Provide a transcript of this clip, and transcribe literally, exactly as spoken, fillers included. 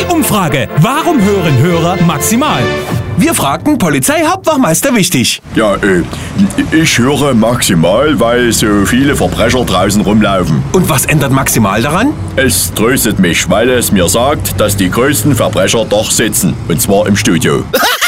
Die Umfrage. Warum hören Hörer maximal? Wir fragten Polizeihauptwachmeister Wichtig. Ja, äh, ich höre maximal, weil so viele Verbrecher draußen rumlaufen. Und was ändert maximal daran? Es tröstet mich, weil es mir sagt, dass die größten Verbrecher doch sitzen. Und zwar im Studio.